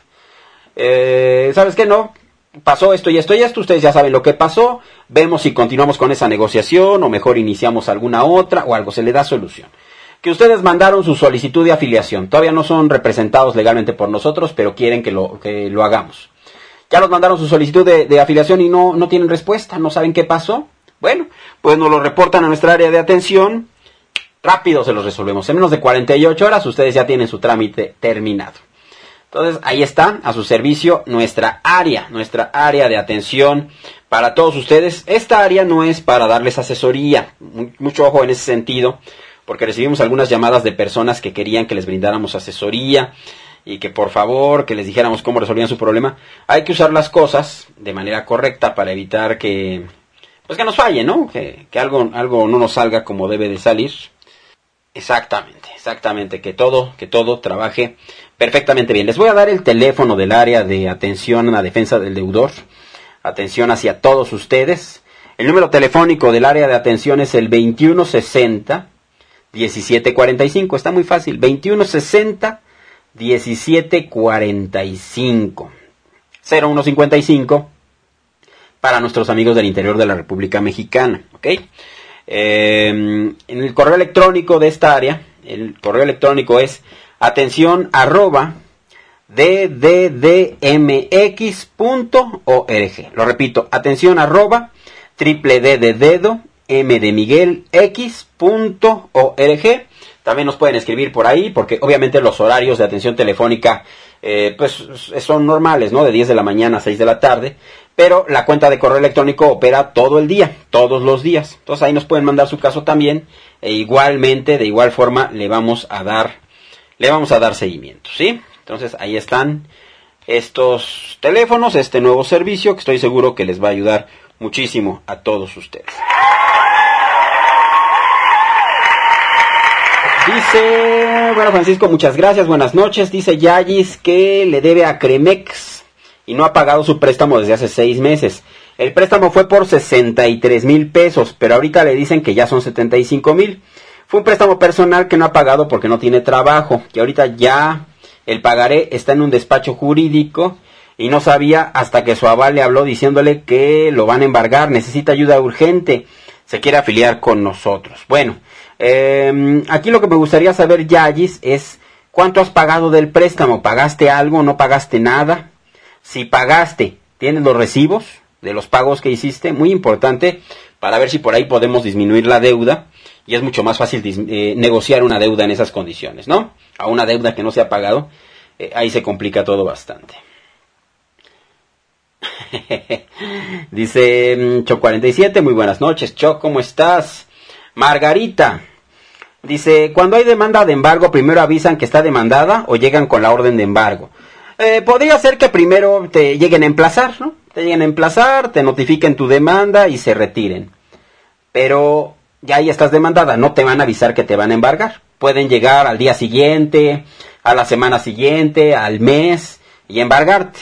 Eh, ¿Sabes qué? No, pasó esto y esto y esto, ustedes ya saben lo que pasó, vemos si continuamos con esa negociación o mejor iniciamos alguna otra o algo, se le da solución. Que ustedes mandaron su solicitud de afiliación, todavía no son representados legalmente por nosotros, pero quieren que lo, que lo hagamos. Ya nos mandaron su solicitud de, de afiliación y no, no tienen respuesta, no saben qué pasó. Bueno, pues nos lo reportan a nuestra área de atención, rápido se los resolvemos. En menos de cuarenta y ocho horas ustedes ya tienen su trámite terminado. Entonces, ahí está, a su servicio, nuestra área, nuestra área de atención para todos ustedes. Esta área no es para darles asesoría, mucho ojo en ese sentido, porque recibimos algunas llamadas de personas que querían que les brindáramos asesoría y que por favor, que les dijéramos cómo resolvían su problema. Hay que usar las cosas de manera correcta para evitar que, pues que nos falle, ¿no? Que, que algo, algo no nos salga como debe de salir. Exactamente, exactamente, que todo, que todo trabaje perfectamente bien. Les voy a dar el teléfono del área de atención a la defensa del deudor. Atención hacia todos ustedes. El número telefónico del área de atención es el veintiuno sesenta, diecisiete cuarenta y cinco. Está muy fácil, veintiuno sesenta, diecisiete cuarenta y cinco. cero uno cincuenta y cinco para nuestros amigos del interior de la República Mexicana, ¿ok? Eh, en el correo electrónico de esta área, el correo electrónico es atención arroba d d d m x punto org. Lo repito, atención arroba triple d de dedo m de Miguel x punto org. También nos pueden escribir por ahí, porque obviamente los horarios de atención telefónica eh, pues son normales, ¿no? De diez de la mañana a seis de la tarde, pero la cuenta de correo electrónico opera todo el día, todos los días. Entonces ahí nos pueden mandar su caso también, e igualmente, de igual forma, le vamos a dar, le vamos a dar seguimiento, ¿sí? Entonces ahí están estos teléfonos, este nuevo servicio, que estoy seguro que les va a ayudar muchísimo a todos ustedes. Dice, bueno, Francisco, muchas gracias, buenas noches. Dice Yayis que le debe a Cremex y no ha pagado su préstamo desde hace seis meses. El préstamo fue por sesenta y tres mil pesos, pero ahorita le dicen que ya son setenta y cinco mil. Fue un préstamo personal que no ha pagado porque no tiene trabajo, que ahorita ya el pagaré está en un despacho jurídico y no sabía hasta que su aval le habló diciéndole que lo van a embargar, necesita ayuda urgente, se quiere afiliar con nosotros. Bueno, eh, aquí lo que me gustaría saber, Yayis, es ¿cuánto has pagado del préstamo? ¿Pagaste algo? ¿No pagaste nada? Si pagaste, ¿tienes los recibos de los pagos que hiciste? Muy importante para ver si por ahí podemos disminuir la deuda y es mucho más fácil eh, negociar una deuda en esas condiciones, ¿no? A una deuda que no se ha pagado, eh, ahí se complica todo bastante. Dice Choc cuarenta y siete, muy buenas noches, Choc, ¿cómo estás? Margarita, dice, cuando hay demanda de embargo, primero avisan que está demandada o llegan con la orden de embargo. Eh, podría ser que primero te lleguen a emplazar, ¿no? Te lleguen a emplazar, te notifiquen tu demanda y se retiren. Pero ya ahí estás demandada, no te van a avisar que te van a embargar. Pueden llegar al día siguiente, a la semana siguiente, al mes y embargarte.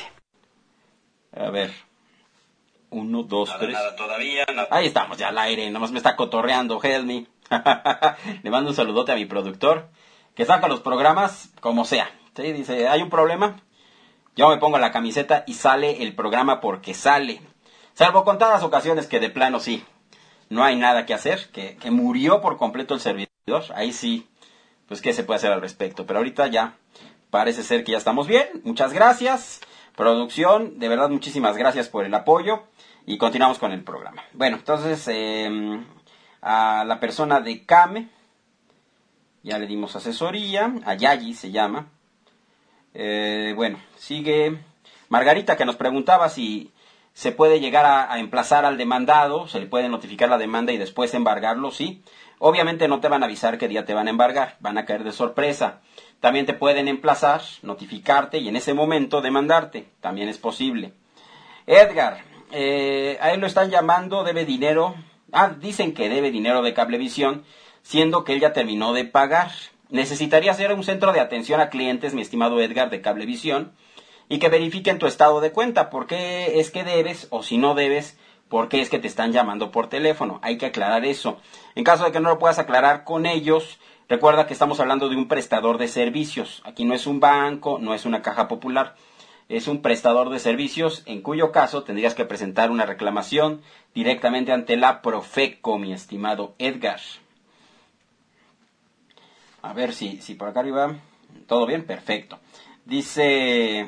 A ver, uno, dos, nada, tres. Nada, todavía, nada. Ahí estamos, ya al aire, nomás me está cotorreando, help me. Le mando un saludote a mi productor, que saca los programas como sea. ¿Sí? Dice, hay un problema, yo me pongo la camiseta y sale el programa porque sale. Salvo contadas ocasiones que de plano sí, no hay nada que hacer, que, que murió por completo el servidor, ahí sí, pues qué se puede hacer al respecto. Pero ahorita ya parece ser que ya estamos bien, muchas gracias. Producción, de verdad muchísimas gracias por el apoyo y continuamos con el programa. Bueno, entonces eh, a la persona de Came ya le dimos asesoría, a Yayi se llama. Eh, bueno, sigue Margarita, que nos preguntaba si se puede llegar a, a emplazar al demandado, se le puede notificar la demanda y después embargarlo, sí. Obviamente no te van a avisar qué día te van a embargar, van a caer de sorpresa. También te pueden emplazar, notificarte y en ese momento demandarte. También es posible. Edgar, eh, a él lo están llamando, debe dinero. Ah, dicen que debe dinero de Cablevisión, siendo que él ya terminó de pagar. Necesitaría hacer un centro de atención a clientes, mi estimado Edgar, de Cablevisión, y que verifiquen tu estado de cuenta. ¿Por qué es que debes o si no debes? ¿Por qué es que te están llamando por teléfono? Hay que aclarar eso. En caso de que no lo puedas aclarar con ellos, recuerda que estamos hablando de un prestador de servicios. Aquí no es un banco, no es una caja popular. Es un prestador de servicios, en cuyo caso tendrías que presentar una reclamación directamente ante la Profeco, mi estimado Edgar. A ver si, si por acá arriba... ¿Todo bien? Perfecto. Dice...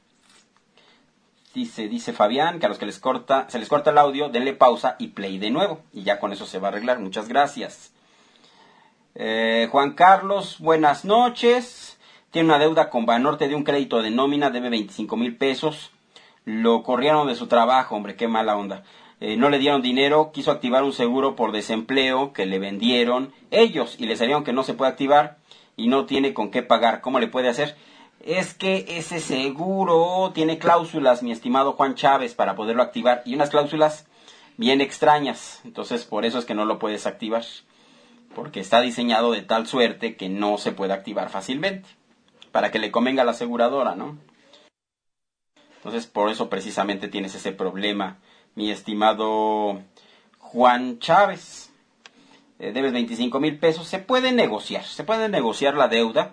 Dice, dice Fabián que a los que les corta, se les corta el audio, denle pausa y play de nuevo. Y ya con eso se va a arreglar. Muchas gracias. Eh, Juan Carlos, buenas noches. Tiene una deuda con Banorte de un crédito de nómina, debe veinticinco mil pesos. Lo corrieron de su trabajo, hombre, qué mala onda. Eh, no le dieron dinero, quiso activar un seguro por desempleo que le vendieron ellos y le salieron que no se puede activar y no tiene con qué pagar. ¿Cómo le puede hacer? Es que ese seguro tiene cláusulas, mi estimado Juan Chávez, para poderlo activar. Y unas cláusulas bien extrañas. Entonces, por eso es que no lo puedes activar. Porque está diseñado de tal suerte que no se puede activar fácilmente. Para que le convenga a la aseguradora, ¿no? Entonces, por eso precisamente tienes ese problema, mi estimado Juan Chávez. Eh, debes veinticinco mil pesos. Se puede negociar. Se puede negociar la deuda.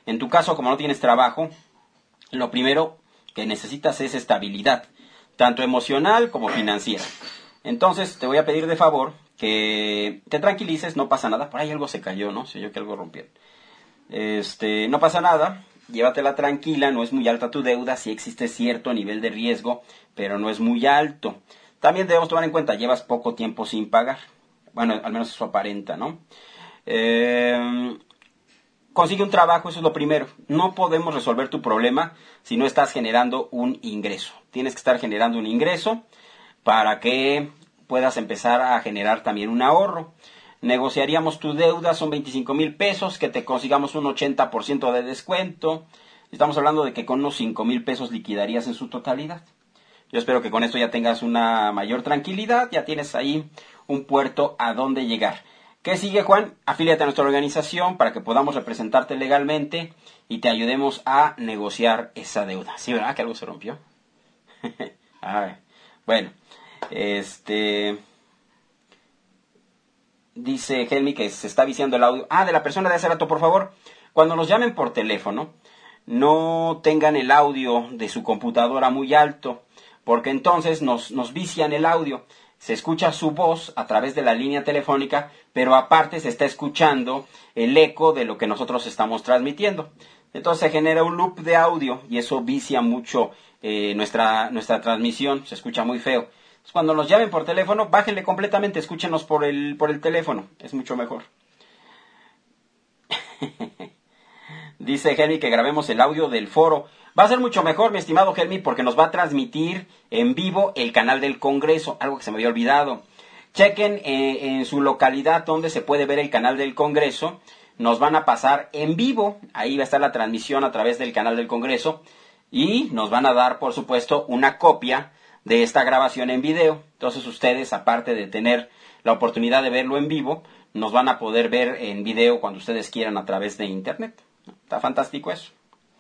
En tu caso, como no tienes trabajo, lo primero que necesitas es estabilidad, tanto emocional como financiera. Entonces, te voy a pedir de favor que te tranquilices, no pasa nada. Por ahí algo se cayó, ¿no? Se oyó que algo rompieron. Este, no pasa nada, llévatela tranquila, no es muy alta tu deuda, sí existe cierto nivel de riesgo, pero no es muy alto. También debemos tomar en cuenta, llevas poco tiempo sin pagar. Bueno, al menos eso aparenta, ¿no? Eh, consigue un trabajo, eso es lo primero. No podemos resolver tu problema si no estás generando un ingreso. Tienes que estar generando un ingreso para que puedas empezar a generar también un ahorro. Negociaríamos tu deuda, son veinticinco mil pesos, que te consigamos un ochenta por ciento de descuento. Estamos hablando de que con unos cinco mil pesos liquidarías en su totalidad. Yo espero que con esto ya tengas una mayor tranquilidad, ya tienes ahí un puerto a donde llegar. ¿Qué sigue, Juan? Afíliate a nuestra organización para que podamos representarte legalmente y te ayudemos a negociar esa deuda. ¿Sí, verdad que algo se rompió? Ay, bueno, este... Dice Helmi que se está viciando el audio. Ah, de la persona de hace rato, por favor. Cuando nos llamen por teléfono, no tengan el audio de su computadora muy alto, porque entonces nos, nos vician el audio. Se escucha su voz a través de la línea telefónica, pero aparte se está escuchando el eco de lo que nosotros estamos transmitiendo. Entonces se genera un loop de audio y eso vicia mucho eh, nuestra, nuestra transmisión. Se escucha muy feo. Cuando nos llamen por teléfono, bájenle completamente, escúchenos por el, por el teléfono, es mucho mejor. Dice Helmi que grabemos el audio del foro. Va a ser mucho mejor, mi estimado Helmi, porque nos va a transmitir en vivo el canal del Congreso, algo que se me había olvidado. Chequen eh, en su localidad donde se puede ver el canal del Congreso. Nos van a pasar en vivo, ahí va a estar la transmisión a través del canal del Congreso. Y nos van a dar, por supuesto, una copia de esta grabación en video. Entonces ustedes, aparte de tener la oportunidad de verlo en vivo, nos van a poder ver en video cuando ustedes quieran a través de internet. Está fantástico eso.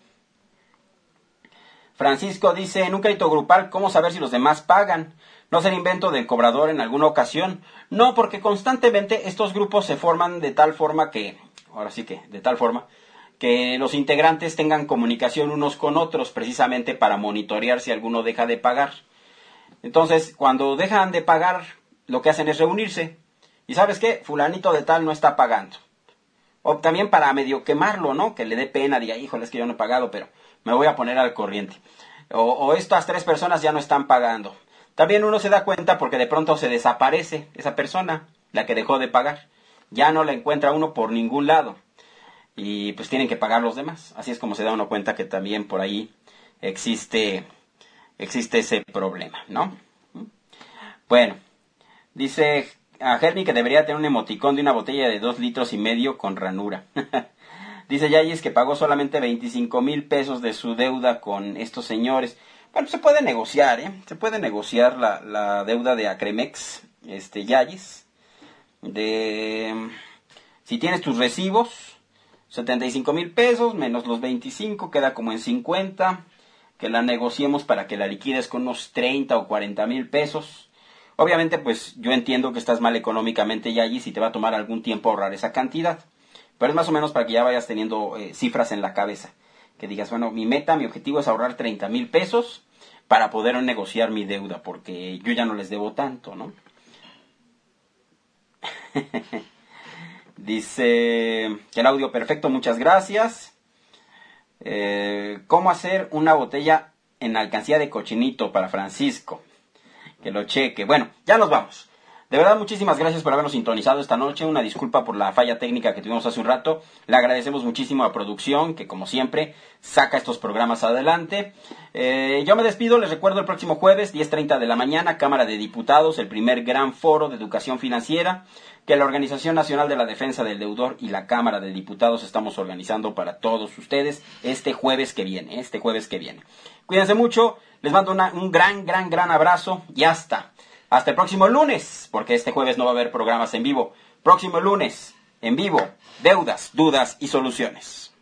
Francisco dice, en un crédito grupal, ¿cómo saber si los demás pagan? ¿No será invento del cobrador en alguna ocasión? No, porque constantemente estos grupos se forman de tal forma que, ahora sí que, de tal forma, que los integrantes tengan comunicación unos con otros, precisamente para monitorear si alguno deja de pagar. Entonces, cuando dejan de pagar, lo que hacen es reunirse. ¿Y sabes qué? Fulanito de tal no está pagando. O también para medio quemarlo, ¿no? Que le dé pena, diga, híjole, es que yo no he pagado, pero me voy a poner al corriente. O, o estas tres personas ya no están pagando. También uno se da cuenta porque de pronto se desaparece esa persona, la que dejó de pagar. Ya no la encuentra uno por ningún lado. Y pues tienen que pagar los demás. Así es como se da uno cuenta que también por ahí existe... existe ese problema, ¿no? Bueno, dice a Hermi que debería tener un emoticón de una botella de dos litros y medio con ranura. Dice Yayis que pagó solamente veinticinco mil pesos de su deuda con estos señores. Bueno, se puede negociar, ¿eh? Se puede negociar la, la deuda de Acremex, este, Yayis. De, si tienes tus recibos, setenta y cinco mil pesos menos los veinticinco, queda como en cincuenta. Que la negociemos para que la liquides con unos treinta o cuarenta mil pesos. Obviamente, pues yo entiendo que estás mal económicamente ya allí, si te va a tomar algún tiempo ahorrar esa cantidad. Pero es más o menos para que ya vayas teniendo eh, cifras en la cabeza. Que digas, bueno, mi meta, mi objetivo es ahorrar treinta mil pesos para poder negociar mi deuda, porque yo ya no les debo tanto, ¿no? Dice que el audio perfecto, muchas gracias. Eh, ¿Cómo hacer una botella en alcancía de cochinito para Francisco? Que lo cheque. Bueno, ya nos vamos. De verdad, muchísimas gracias por habernos sintonizado esta noche. Una disculpa por la falla técnica que tuvimos hace un rato. Le agradecemos muchísimo a producción, que como siempre saca estos programas adelante. Eh, yo me despido, les recuerdo el próximo jueves, diez treinta de la mañana, Cámara de Diputados, el primer gran foro de educación financiera que la Organización Nacional de la Defensa del Deudor y la Cámara de Diputados estamos organizando para todos ustedes este jueves que viene, este jueves que viene. Cuídense mucho, les mando una, un gran, gran, gran abrazo y hasta, hasta el próximo lunes, porque este jueves no va a haber programas en vivo. Próximo lunes, en vivo, deudas, dudas y soluciones.